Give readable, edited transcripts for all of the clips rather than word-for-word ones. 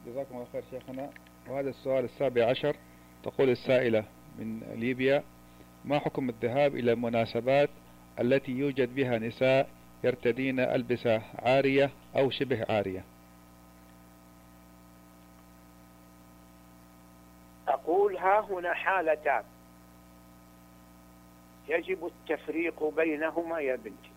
جزاكم الله خير شيخنا. وهذا السؤال السابع عشر، تقول السائلة من ليبيا: ما حكم الذهاب إلى المناسبات التي يوجد بها نساء يرتدين ألبسة عارية أو شبه عارية؟ أقول ها هنا حالتان يجب التفريق بينهما يا بنتي.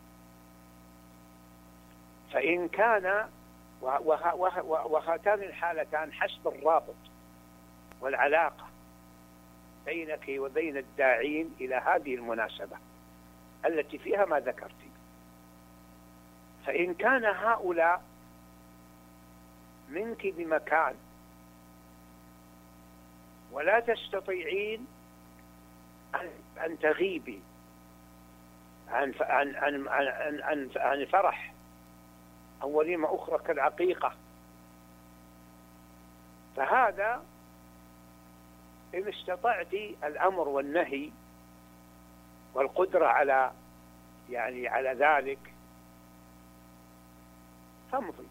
فإن كان وهاتان الحالتان حسب الرابط والعلاقة بينك وبين الداعين إلى هذه المناسبة التي فيها ما ذكرت. فإن كان هؤلاء منك بمكان ولا تستطيعين أن تغيبي عن فرح أو وليمة أخرى كالعقيقة، فهذا إن استطعت الأمر والنهي والقدرة على على ذلك فامضي،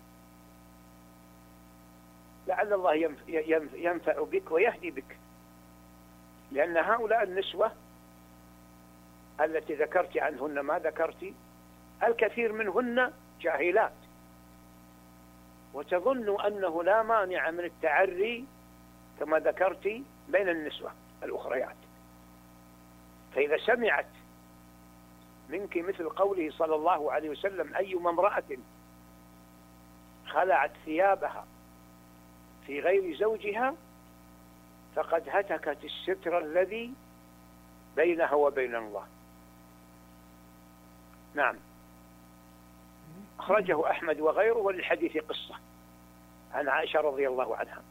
لعل الله ينفع بك ويهدي بك. لأن هؤلاء النسوة التي ذكرت عنهن ما ذكرت، الكثير منهن جاهلات وتظن أنه لا مانع من التعري كما ذكرت بين النسوة الأخريات. فإذا سمعت منك مثل قوله صلى الله عليه وسلم: أيما امرأة خلعت ثيابها في غير زوجها فقد هتكت الستر الذي بينها وبين الله. نعم، أخرجه أحمد وغيره، وللحديث قصة عن عائشة رضي الله عنها.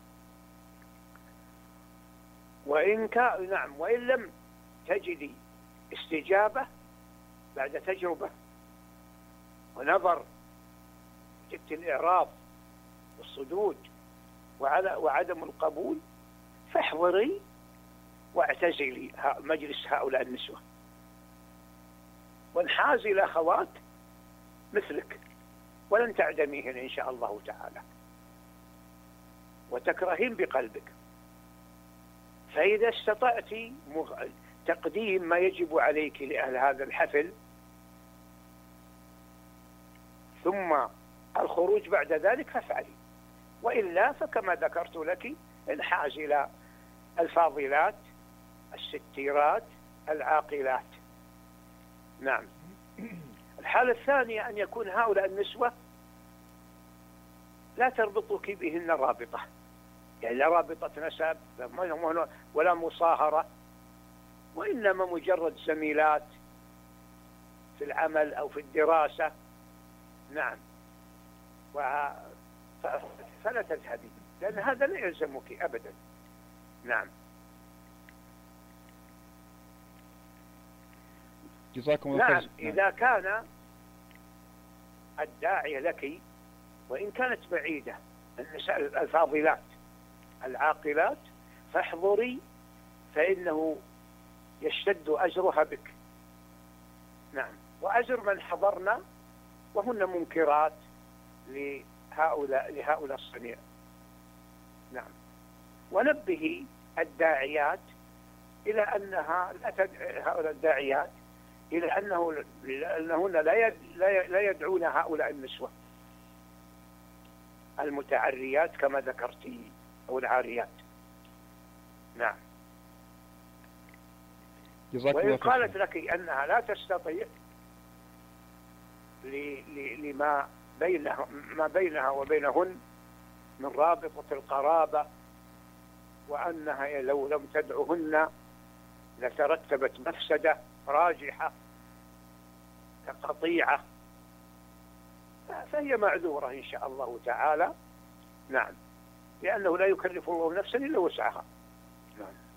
وإن لم تجدي استجابة بعد تجربة ونظر، جدت الإعراض والصدود وعدم القبول، فاحضري واعتزلي مجلس هؤلاء النسوة وانحازي إلى أخوات مثلك، ولن تعدميهن إن شاء الله تعالى وتكرهين بقلبك. فإذا استطعت تقديم ما يجب عليك لأهل هذا الحفل ثم الخروج بعد ذلك فافعلي، وإلا فكما ذكرت لك انحاز إلى الفاضلات الستيرات العاقلات. نعم. الحالة الثانية أن يكون هؤلاء النسوة لا تربطك بهن رابطة، يعني لا رابطة نسب ولا مصاهرة، وإنما مجرد زميلات في العمل أو في الدراسة. نعم. فلا تذهبي، لأن هذا لا يلزمك أبدا. نعم. جزاكم الله خير. نعم، إذا كان الداعية لك وإن كانت بعيدة، النساء الفاضلات العاقلات، فاحضري فإنه يشتد أجرها بك. نعم، وأجر من حضرنا وهن منكرات لهؤلاء الصنيع. نعم. ونبه الداعيات إلى أنها هؤلاء الداعيات إلى أنهن لا يدعون هؤلاء النسوة المتعريات كما ذكرتي أو العاريات. نعم. وإن قالت لك أنها لا تستطيع لما بينها وبينهن من رابطة القرابة، وأنها لو لم تدعهن لترتبت مفسدة راجحة كقطيعة، فهي معذورة إن شاء الله تعالى. نعم، لأنه لا يكلف الله نفسا إلا وسعها. نعم.